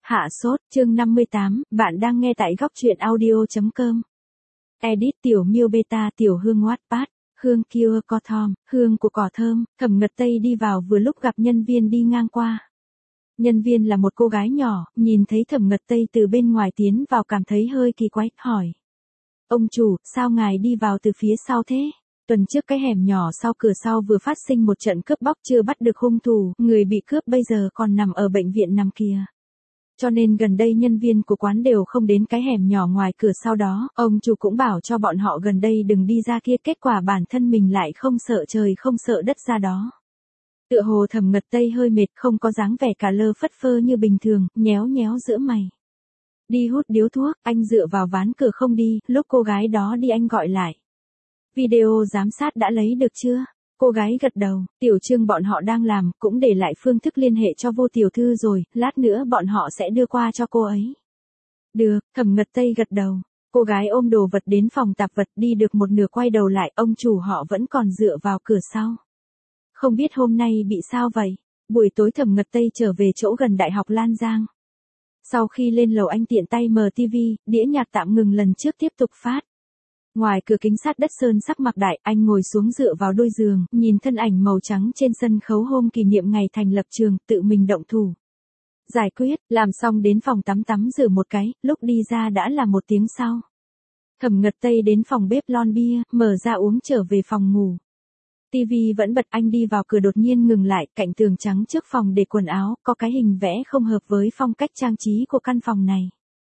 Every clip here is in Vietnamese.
Hạ sốt, chương 58, bạn đang nghe tại góc truyện audio.com. Edit tiểu miêu beta tiểu hương Wattpad, hương Cure Cotton, hương của cỏ thơm. Thẩm Ngật Tây đi vào vừa lúc gặp nhân viên đi ngang qua. Nhân viên là một cô gái nhỏ, nhìn thấy Thẩm Ngật Tây từ bên ngoài tiến vào cảm thấy hơi kỳ quái, hỏi. Ông chủ, sao ngài đi vào từ phía sau thế? Tuần trước cái hẻm nhỏ sau cửa sau vừa phát sinh một trận cướp bóc chưa bắt được hung thủ, người bị cướp bây giờ còn nằm ở bệnh viện nằm kia. Cho nên gần đây nhân viên của quán đều không đến cái hẻm nhỏ ngoài cửa sau đó, ông chủ cũng bảo cho bọn họ gần đây đừng đi ra kia, kết quả bản thân mình lại không sợ trời không sợ đất ra đó. Tựa hồ Thẩm Ngật Tây hơi mệt, không có dáng vẻ cả lơ phất phơ như bình thường, nhéo nhéo giữa mày. Đi hút điếu thuốc, anh dựa vào ván cửa không đi, lúc cô gái đó đi anh gọi lại. Video giám sát đã lấy được chưa? Cô gái gật đầu, Tiểu Trương bọn họ đang làm, cũng để lại phương thức liên hệ cho Vô tiểu thư rồi, lát nữa bọn họ sẽ đưa qua cho cô ấy. Được, Thẩm Ngật Tây gật đầu. Cô gái ôm đồ vật đến phòng tạp vật, đi được một nửa quay đầu lại, ông chủ họ vẫn còn dựa vào cửa sau. Không biết hôm nay bị sao vậy? Buổi tối Thẩm Ngật Tây trở về chỗ gần Đại học Lan Giang. Sau khi lên lầu anh tiện tay mở TV, đĩa nhạc tạm ngừng lần trước tiếp tục phát. Ngoài cửa kính sát đất sơn sắc mặc đại, anh ngồi xuống dựa vào đôi giường, nhìn thân ảnh màu trắng trên sân khấu hôm kỷ niệm ngày thành lập trường, tự mình động thủ. Giải quyết, làm xong đến phòng tắm rửa một cái, lúc đi ra đã là 1 tiếng sau. Thẩm Ngật Tây đến phòng bếp lon bia, mở ra uống trở về phòng ngủ. TV vẫn bật, anh đi vào cửa đột nhiên ngừng lại, cạnh tường trắng trước phòng để quần áo, có cái hình vẽ không hợp với phong cách trang trí của căn phòng này.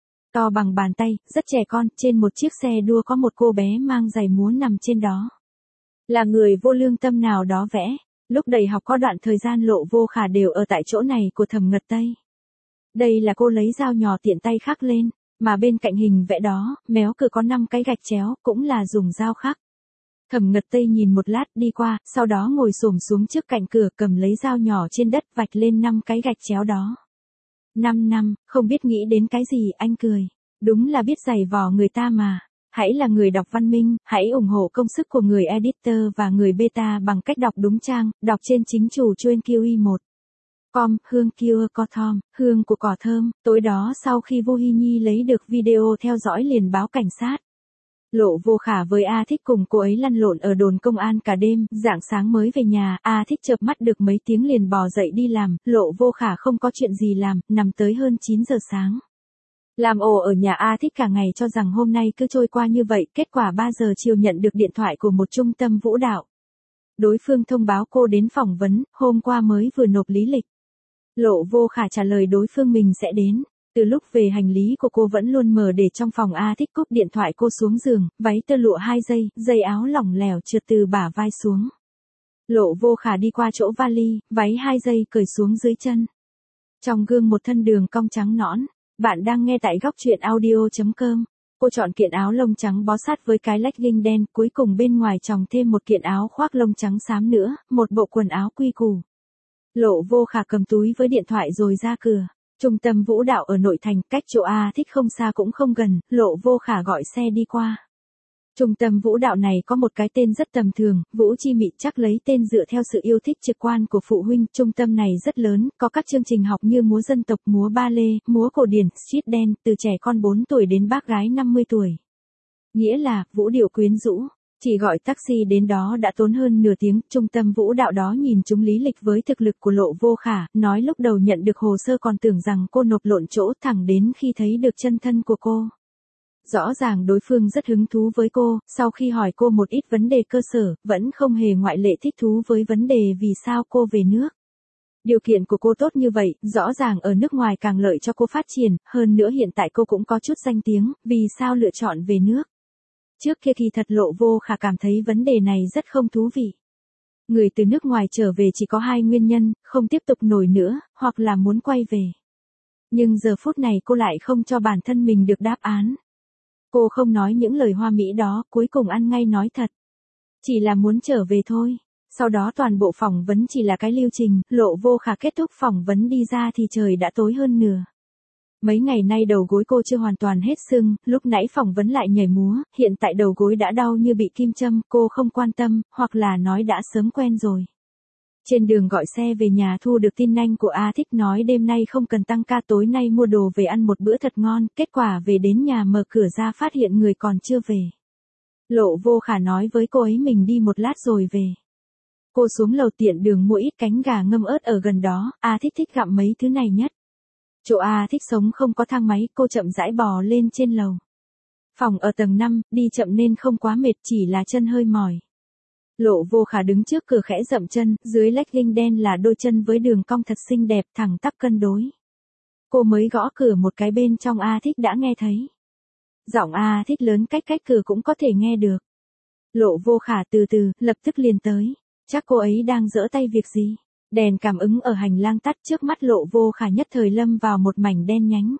To bằng bàn tay, rất trẻ con, trên một chiếc xe đua có một cô bé mang giày múa nằm trên đó. Là người vô lương tâm nào đó vẽ, lúc đầy học có đoạn thời gian Lộ Vô Khả đều ở tại chỗ này của Thẩm Ngật Tây. Đây là cô lấy dao nhỏ tiện tay khắc lên, mà bên cạnh hình vẽ đó, méo cửa có 5 cái gạch chéo, cũng là dùng dao khắc. Thẩm Ngật Tây nhìn một lát đi qua, sau đó ngồi xổm xuống trước cạnh cửa cầm lấy dao nhỏ trên đất vạch lên 5 cái gạch chéo đó. 5 năm, không biết nghĩ đến cái gì, anh cười. Đúng là biết giày vò người ta mà. Hãy là người đọc văn minh, hãy ủng hộ công sức của người editor và người beta bằng cách đọc đúng trang, đọc trên chính chủ chuyên QI1. Hương Cure Cotton, hương của cỏ thơm. Tối đó sau khi Vô Hi Nhi lấy được video theo dõi liền báo cảnh sát. Lộ Vô Khả với A Thích cùng cô ấy lăn lộn ở đồn công an cả đêm, rạng sáng mới về nhà, A Thích chợp mắt được mấy tiếng liền bò dậy đi làm, Lộ Vô Khả không có chuyện gì làm, nằm tới hơn 9 giờ sáng. Làm ồ ở nhà A Thích cả ngày cho rằng hôm nay cứ trôi qua như vậy, kết quả 3 giờ chiều nhận được điện thoại của một trung tâm vũ đạo. Đối phương thông báo cô đến phỏng vấn, hôm qua mới vừa nộp lý lịch. Lộ Vô Khả trả lời đối phương mình sẽ đến. Từ lúc về hành lý của cô vẫn luôn mở để trong phòng, A Thích cúp điện thoại cô xuống giường, váy tơ lụa 2 giây, dây áo lỏng lẻo trượt từ bả vai xuống. Lộ Vô Khả đi qua chỗ vali, váy 2 giây cởi xuống dưới chân. Trong gương một thân đường cong trắng nõn. Bạn đang nghe tại góc truyện audio.com. Cô chọn kiện áo lông trắng bó sát với cái legging đen, cuối cùng bên ngoài chồng thêm một kiện áo khoác lông trắng xám nữa, một bộ quần áo quy củ. Lộ Vô Khả cầm túi với điện thoại rồi ra cửa. Trung tâm vũ đạo ở nội thành, cách chỗ A Thích không xa cũng không gần, Lộ Vô Khả gọi xe đi qua. Trung tâm vũ đạo này có một cái tên rất tầm thường, Vũ Chi Mị, chắc lấy tên dựa theo sự yêu thích trực quan của phụ huynh. Trung tâm này rất lớn, có các chương trình học như múa dân tộc, múa ba lê, múa cổ điển, street dance, từ trẻ con 4 tuổi đến bác gái 50 tuổi. Nghĩa là, vũ điệu quyến rũ. Chỉ gọi taxi đến đó đã tốn hơn nửa tiếng, trung tâm vũ đạo đó nhìn chúng lý lịch với thực lực của Lộ Vô Khả, nói lúc đầu nhận được hồ sơ còn tưởng rằng cô nộp lộn chỗ, thẳng đến khi thấy được chân thân của cô. Rõ ràng đối phương rất hứng thú với cô, sau khi hỏi cô một ít vấn đề cơ sở, vẫn không hề ngoại lệ thích thú với vấn đề vì sao cô về nước. Điều kiện của cô tốt như vậy, rõ ràng ở nước ngoài càng lợi cho cô phát triển, hơn nữa hiện tại cô cũng có chút danh tiếng, vì sao lựa chọn về nước. Trước kia kỳ thật Lộ Vô Khả cảm thấy vấn đề này rất không thú vị. Người từ nước ngoài trở về chỉ có 2 nguyên nhân, không tiếp tục nổi nữa, hoặc là muốn quay về. Nhưng giờ phút này cô lại không cho bản thân mình được đáp án. Cô không nói những lời hoa mỹ đó, cuối cùng ăn ngay nói thật. Chỉ là muốn trở về thôi. Sau đó toàn bộ phỏng vấn chỉ là cái lưu trình, Lộ Vô Khả kết thúc phỏng vấn đi ra thì trời đã tối hơn nửa. Mấy ngày nay đầu gối cô chưa hoàn toàn hết sưng, lúc nãy phỏng vấn lại nhảy múa, hiện tại đầu gối đã đau như bị kim châm, cô không quan tâm, hoặc là nói đã sớm quen rồi. Trên đường gọi xe về nhà thu được tin nhanh của A Thích nói đêm nay không cần tăng ca, tối nay mua đồ về ăn một bữa thật ngon, kết quả về đến nhà mở cửa ra phát hiện người còn chưa về. Lộ Vô Khả nói với cô ấy mình đi một lát rồi về. Cô xuống lầu tiện đường mua ít cánh gà ngâm ớt ở gần đó, A Thích thích gặm mấy thứ này nhất. Chỗ A Thích sống không có thang máy, cô chậm rãi bò lên trên lầu. Phòng ở tầng 5, đi chậm nên không quá mệt, chỉ là chân hơi mỏi. Lộ Vô Khả đứng trước cửa khẽ dậm chân, dưới legging đen là đôi chân với đường cong thật xinh đẹp, thẳng tắp cân đối. Cô mới gõ cửa một cái bên trong A Thích đã nghe thấy. Giọng A Thích lớn cách cửa cũng có thể nghe được. Lộ Vô Khả từ từ, lập tức liền tới. Chắc cô ấy đang giở tay việc gì? Đèn cảm ứng ở hành lang tắt, trước mắt Lộ Vô Khả nhất thời lâm vào một mảnh đen nhánh.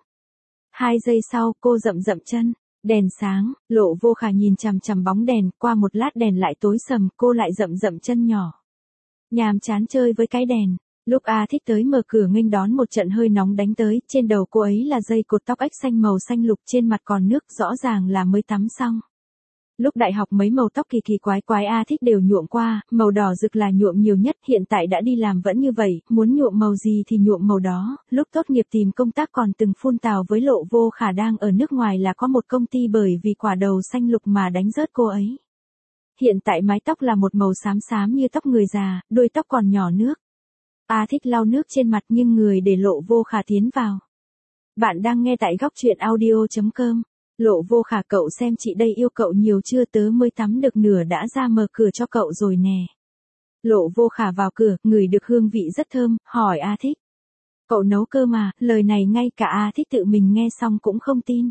2 giây sau, cô dậm chân. Đèn sáng, Lộ Vô Khả nhìn chằm chằm bóng đèn, qua một lát đèn lại tối sầm, cô lại dậm chân nhỏ. Nhàm chán chơi với cái đèn. Lúc A Thích tới mở cửa nghênh đón một trận hơi nóng đánh tới, trên đầu cô ấy là dây cột tóc ếch xanh màu xanh lục, trên mặt còn nước, rõ ràng là mới tắm xong. Lúc đại học mấy màu tóc kỳ quái A Thích đều nhuộm qua, màu đỏ rực là nhuộm nhiều nhất, hiện tại đã đi làm vẫn như vậy, muốn nhuộm màu gì thì nhuộm màu đó. Lúc tốt nghiệp tìm công tác còn từng phun tào với Lộ Vô Khả đang ở nước ngoài là có một công ty bởi vì quả đầu xanh lục mà đánh rớt cô ấy. Hiện tại mái tóc là một màu xám xám như tóc người già, đuôi tóc còn nhỏ nước. A Thích lau nước trên mặt nhưng người để Lộ Vô Khả tiến vào. Bạn đang nghe tại góc truyện audio.com. Lộ Vô Khả, cậu xem chị đây yêu cậu nhiều chưa, tớ mới tắm được nửa đã ra mở cửa cho cậu rồi nè. Lộ Vô Khả vào cửa, ngửi được hương vị rất thơm, hỏi A Thích. Cậu nấu cơm à? Lời này ngay cả A Thích tự mình nghe xong cũng không tin.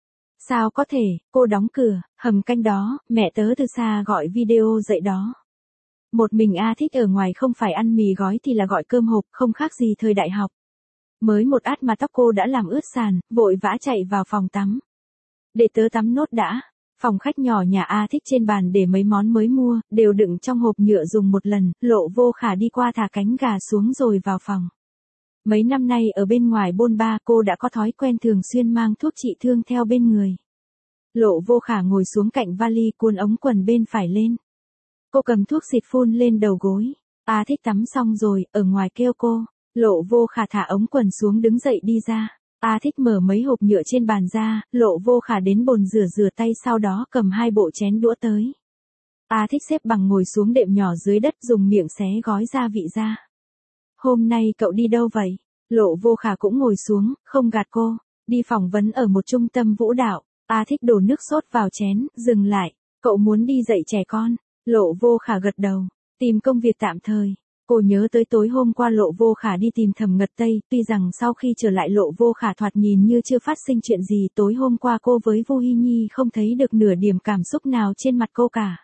Sao có thể, cô đóng cửa, hầm canh đó, mẹ tớ từ xa gọi video dậy đó. Một mình A Thích ở ngoài không phải ăn mì gói thì là gọi cơm hộp, không khác gì thời đại học. Mới một át mà tóc cô đã làm ướt sàn, vội vã chạy vào phòng tắm. Để tớ tắm nốt đã. Phòng khách nhỏ nhà A Thích trên bàn để mấy món mới mua, đều đựng trong hộp nhựa dùng một lần, Lộ Vô Khả đi qua thả cánh gà xuống rồi vào phòng. Mấy năm nay ở bên ngoài bôn ba, cô đã có thói quen thường xuyên mang thuốc trị thương theo bên người. Lộ Vô Khả ngồi xuống cạnh vali, cuốn ống quần bên phải lên. Cô cầm thuốc xịt phun lên đầu gối. A Thích tắm xong rồi, ở ngoài kêu cô. Lộ Vô Khả thả ống quần xuống đứng dậy đi ra. A Thích mở mấy hộp nhựa trên bàn ra, Lộ Vô Khả đến bồn rửa tay, sau đó cầm 2 bộ chén đũa tới. A Thích xếp bằng ngồi xuống đệm nhỏ dưới đất, dùng miệng xé gói gia vị ra. Hôm nay cậu đi đâu vậy? Lộ Vô Khả cũng ngồi xuống, không gạt cô. Đi phỏng vấn ở một trung tâm vũ đạo. A Thích đổ nước sốt vào chén, dừng lại. Cậu muốn đi dạy trẻ con. Lộ Vô Khả gật đầu. Tìm công việc tạm thời. Cô nhớ tới tối hôm qua Lộ Vô Khả đi tìm Thẩm Ngật Tây, tuy rằng sau khi trở lại Lộ Vô Khả thoạt nhìn như chưa phát sinh chuyện gì, tối hôm qua cô với Vu Hi Nhi không thấy được nửa điểm cảm xúc nào trên mặt cô cả.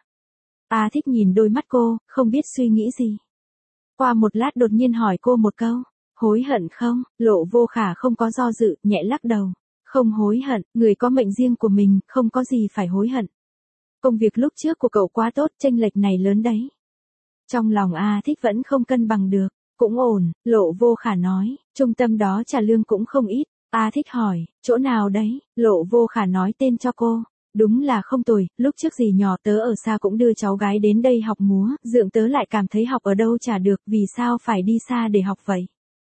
A Thích nhìn đôi mắt cô, không biết suy nghĩ gì. Qua một lát đột nhiên hỏi cô một câu, hối hận không? Lộ Vô Khả không có do dự, nhẹ lắc đầu. Không hối hận, người có mệnh riêng của mình, không có gì phải hối hận. Công việc lúc trước của cậu quá tốt, chênh lệch này lớn đấy. Trong lòng A Thích vẫn không cân bằng được, cũng ổn, Lộ Vô Khả nói, trung tâm đó trả lương cũng không ít. A Thích hỏi, chỗ nào đấy? Lộ Vô Khả nói tên cho cô. Đúng là không tồi, lúc trước dì nhỏ tớ ở xa cũng đưa cháu gái đến đây học múa, dượng tớ lại cảm thấy học ở đâu chả được, vì sao phải đi xa để học vậy?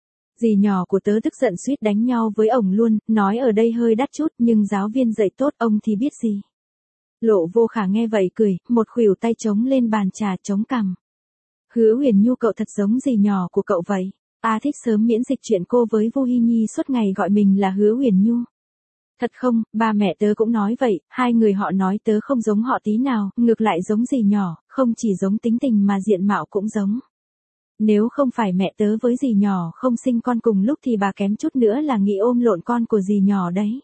Dì nhỏ của tớ tức giận suýt đánh nhau với ổng luôn, nói ở đây hơi đắt chút nhưng giáo viên dạy tốt, ông thì biết gì. Lộ Vô Khả nghe vậy cười, một khuỷu tay chống lên bàn trà chống cằm. Hứa Huyền Nhu cậu thật giống dì nhỏ của cậu vậy. A Thích sớm miễn dịch chuyện cô với Vu Hi Nhi suốt ngày gọi mình là Hứa Huyền Nhu. Thật không, ba mẹ tớ cũng nói vậy, hai người họ nói tớ không giống họ tí nào, ngược lại giống dì nhỏ, không chỉ giống tính tình mà diện mạo cũng giống. Nếu không phải mẹ tớ với dì nhỏ không sinh con cùng lúc thì bà kém chút nữa là nghĩ ôm lộn con của dì nhỏ đấy.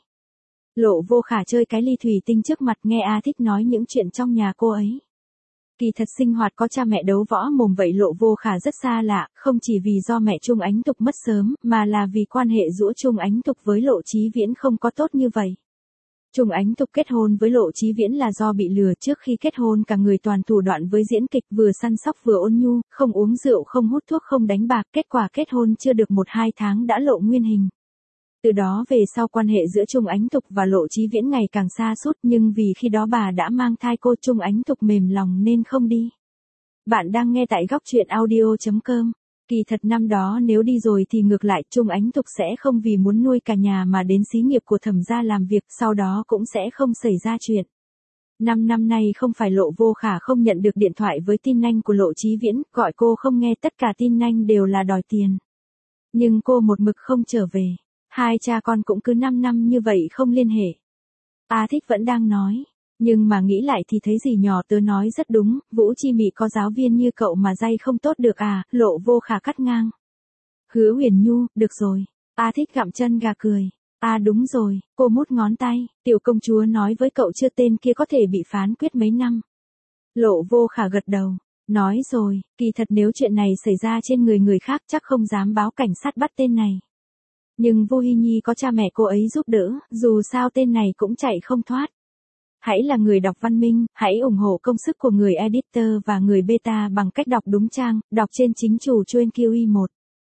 Lộ Vô Khả chơi cái ly thủy tinh trước mặt, nghe A Thích nói những chuyện trong nhà cô ấy. Kỳ thật sinh hoạt có cha mẹ đấu võ mồm vậy Lộ Vô Khả rất xa lạ, không chỉ vì do mẹ Trung Ánh Tục mất sớm, mà là vì quan hệ giữa Trung Ánh Tục với Lộ Chí Viễn không có tốt như vậy. Trung Ánh Tục kết hôn với Lộ Chí Viễn là do bị lừa, trước khi kết hôn cả người toàn thủ đoạn với diễn kịch, vừa săn sóc vừa ôn nhu, không uống rượu không hút thuốc không đánh bạc, kết quả kết hôn chưa được 1-2 tháng đã lộ nguyên hình. Từ đó về sau quan hệ giữa Trung Ánh Tục và Lộ Chí Viễn ngày càng xa sút, nhưng vì khi đó bà đã mang thai cô, Trung Ánh Tục mềm lòng nên không đi. Bạn đang nghe tại góc truyện audio.com. Kỳ thật năm đó nếu đi rồi thì ngược lại Trung Ánh Tục sẽ không vì muốn nuôi cả nhà mà đến xí nghiệp của Thẩm gia làm việc, sau đó cũng sẽ không xảy ra chuyện. 5 năm nay không phải Lộ Vô Khả không nhận được điện thoại với tin nhanh của Lộ Chí Viễn, gọi cô không nghe, tất cả tin nhanh đều là đòi tiền. Nhưng cô một mực không trở về. Hai cha con cũng cứ 5 năm như vậy không liên hệ. A Thích vẫn đang nói. Nhưng mà nghĩ lại thì thấy dì nhỏ tớ nói rất đúng, Vũ Chi Mị có giáo viên như cậu mà dạy không tốt được à, Lộ Vô Khả cắt ngang. Hứa Huyền Nhu, được rồi. A Thích gặm chân gà cười. À đúng rồi, cô mút ngón tay, tiểu công chúa nói với cậu chưa tên kia có thể bị phán quyết mấy năm. Lộ Vô Khả gật đầu. Nói rồi, kỳ thật nếu chuyện này xảy ra trên người khác chắc không dám báo cảnh sát bắt tên này. Nhưng Vô Hi Nhi có cha mẹ cô ấy giúp đỡ, dù sao tên này cũng chạy không thoát. Hãy là người đọc văn minh, hãy ủng hộ công sức của người editor và người beta bằng cách đọc đúng trang, đọc trên chính chủ chuyên QI1.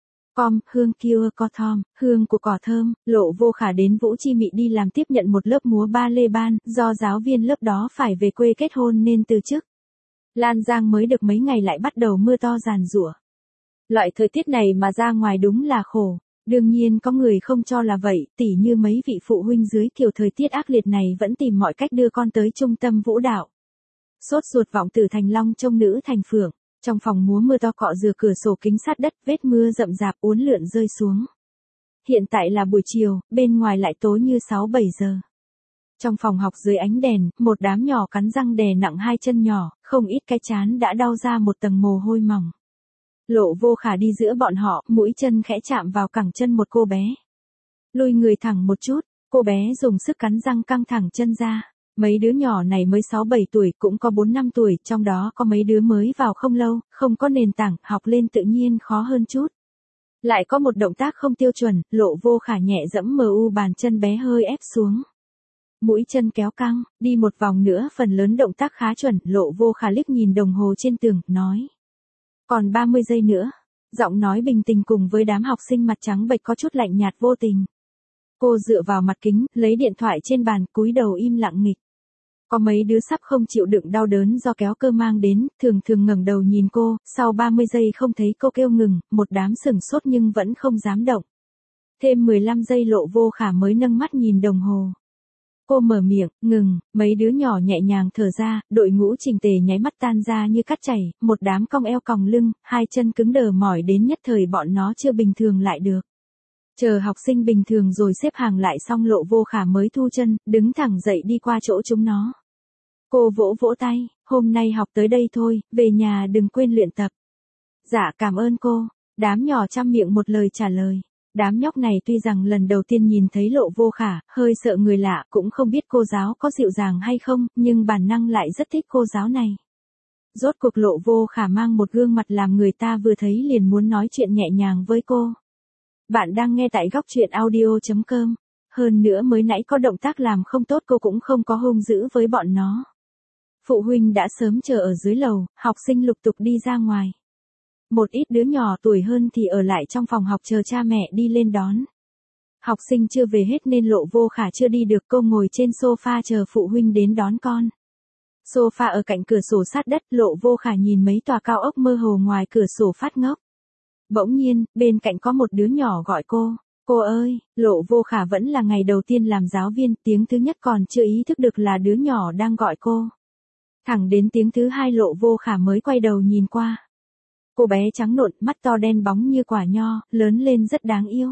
Hương Kiêu Co Thom, hương của cỏ thơm, Lộ Vô Khả đến Vũ Chi Mị đi làm tiếp nhận một lớp múa ba lê ban, do giáo viên lớp đó phải về quê kết hôn nên từ chức. Lan Giang mới được mấy ngày lại bắt đầu mưa to giàn giụa. Loại thời tiết này mà ra ngoài đúng là khổ. Đương nhiên có người không cho là vậy, tỉ như mấy vị phụ huynh dưới kiểu thời tiết ác liệt này vẫn tìm mọi cách đưa con tới trung tâm vũ đạo. Sốt ruột vọng tử thành long trông nữ thành phượng. Trong phòng múa mưa to cọ rửa cửa sổ kính sát đất, vết mưa rậm rạp uốn lượn rơi xuống. Hiện tại là buổi chiều, bên ngoài lại tối như 6-7 giờ. Trong phòng học dưới ánh đèn, một đám nhỏ cắn răng đè nặng hai chân nhỏ, không ít cái trán đã đau ra một tầng mồ hôi mỏng. Lộ Vô Khả đi giữa bọn họ, mũi chân khẽ chạm vào cẳng chân một cô bé. Lùi người thẳng một chút, cô bé dùng sức cắn răng căng thẳng chân ra. Mấy đứa nhỏ này mới 6-7 tuổi, cũng có 4-5 tuổi, trong đó có mấy đứa mới vào không lâu, không có nền tảng, học lên tự nhiên khó hơn chút. Lại có một động tác không tiêu chuẩn, Lộ Vô Khả nhẹ dẫm bàn chân bé hơi ép xuống. Mũi chân kéo căng, đi một vòng nữa phần lớn động tác khá chuẩn, Lộ Vô Khả liếc nhìn đồng hồ trên tường, nói. Còn 30 giây nữa. Giọng nói bình tĩnh cùng với đám học sinh mặt trắng bệch có chút lạnh nhạt vô tình. Cô dựa vào mặt kính, lấy điện thoại trên bàn, cúi đầu im lặng nghịch. Có mấy đứa sắp không chịu đựng đau đớn do kéo cơ mang đến, thường ngẩng đầu nhìn cô, sau 30 giây không thấy cô kêu ngừng, một đám sửng sốt nhưng vẫn không dám động. Thêm 15 giây Lộ Vô Khả mới nâng mắt nhìn đồng hồ. Cô mở miệng, ngừng, mấy đứa nhỏ nhẹ nhàng thở ra, đội ngũ chỉnh tề nháy mắt tan ra như cát chảy, một đám cong eo còng lưng, hai chân cứng đờ mỏi đến nhất thời bọn nó chưa bình thường lại được. Chờ học sinh bình thường rồi xếp hàng lại xong Lộ Vô Khả mới thu chân, đứng thẳng dậy đi qua chỗ chúng nó. Cô vỗ vỗ tay, hôm nay học tới đây thôi, về nhà đừng quên luyện tập. Dạ cảm ơn cô, đám nhỏ chăm miệng một lời trả lời. Đám nhóc này tuy rằng lần đầu tiên nhìn thấy Lộ Vô Khả, hơi sợ người lạ, cũng không biết cô giáo có dịu dàng hay không, nhưng bản năng lại rất thích cô giáo này. Rốt cuộc Lộ Vô Khả mang một gương mặt làm người ta vừa thấy liền muốn nói chuyện nhẹ nhàng với cô. Bạn đang nghe tại góc truyện audio.com. Hơn nữa mới nãy có động tác làm không tốt cô cũng không có hung dữ với bọn nó. Phụ huynh đã sớm chờ ở dưới lầu, học sinh lục tục đi ra ngoài. Một ít đứa nhỏ tuổi hơn thì ở lại trong phòng học chờ cha mẹ đi lên đón. Học sinh chưa về hết nên Lộ Vô Khả chưa đi được, cô ngồi trên sofa chờ phụ huynh đến đón con. Sofa ở cạnh cửa sổ sát đất, Lộ Vô Khả nhìn mấy tòa cao ốc mơ hồ ngoài cửa sổ phát ngốc. Bỗng nhiên, bên cạnh có một đứa nhỏ gọi cô. Cô ơi, Lộ Vô Khả vẫn là ngày đầu tiên làm giáo viên, tiếng thứ nhất còn chưa ý thức được là đứa nhỏ đang gọi cô. Thẳng đến tiếng thứ hai Lộ Vô Khả mới quay đầu nhìn qua. Cô bé trắng nộn, mắt to đen bóng như quả nho, lớn lên rất đáng yêu.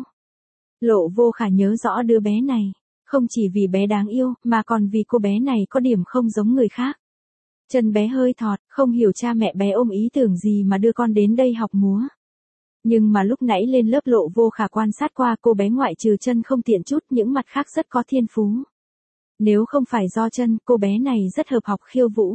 Lộ Vô Khả nhớ rõ đứa bé này, không chỉ vì bé đáng yêu, mà còn vì cô bé này có điểm không giống người khác. Chân bé hơi thọt, không hiểu cha mẹ bé ôm ý tưởng gì mà đưa con đến đây học múa. Nhưng mà lúc nãy lên lớp Lộ Vô Khả quan sát qua, cô bé ngoại trừ chân không tiện chút, những mặt khác rất có thiên phú. Nếu không phải do chân, cô bé này rất hợp học khiêu vũ.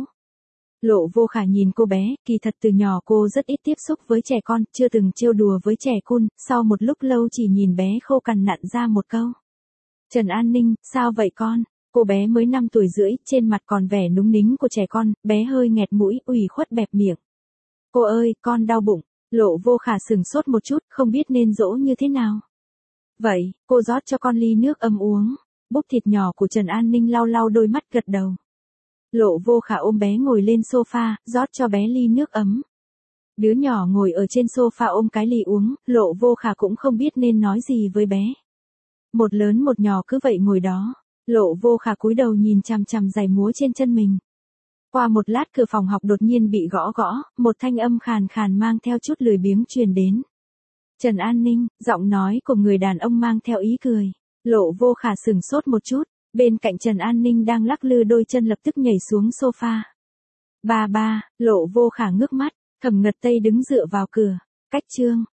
Lộ Vô Khả nhìn cô bé, kỳ thật từ nhỏ cô rất ít tiếp xúc với trẻ con, chưa từng trêu đùa với trẻ con, sau một lúc lâu chỉ nhìn bé khô cằn nặn ra một câu. Trần An Ninh, sao vậy con? Cô bé mới 5 tuổi rưỡi, trên mặt còn vẻ núng nính của trẻ con, bé hơi nghẹt mũi, ủy khuất bẹp miệng. Cô ơi, con đau bụng. Lộ Vô Khả sừng sốt một chút, không biết nên dỗ như thế nào. Vậy, cô rót cho con ly nước ấm uống. Búp thịt nhỏ của Trần An Ninh lau lau đôi mắt gật đầu. Lộ Vô Khả ôm bé ngồi lên sofa, rót cho bé ly nước ấm. Đứa nhỏ ngồi ở trên sofa ôm cái ly uống, Lộ Vô Khả cũng không biết nên nói gì với bé. Một lớn một nhỏ cứ vậy ngồi đó. Lộ Vô Khả cúi đầu nhìn chằm chằm giày múa trên chân mình. Qua một lát cửa phòng học đột nhiên bị gõ gõ, một thanh âm khàn khàn mang theo chút lười biếng truyền đến. Trần An Ninh, giọng nói của người đàn ông mang theo ý cười. Lộ Vô Khả sửng sốt một chút, bên cạnh Trần An Ninh đang lắc lư đôi chân lập tức nhảy xuống sofa. Ba, Lộ Vô Khả ngước mắt, Thẩm Ngật Tây đứng dựa vào cửa. Cách chương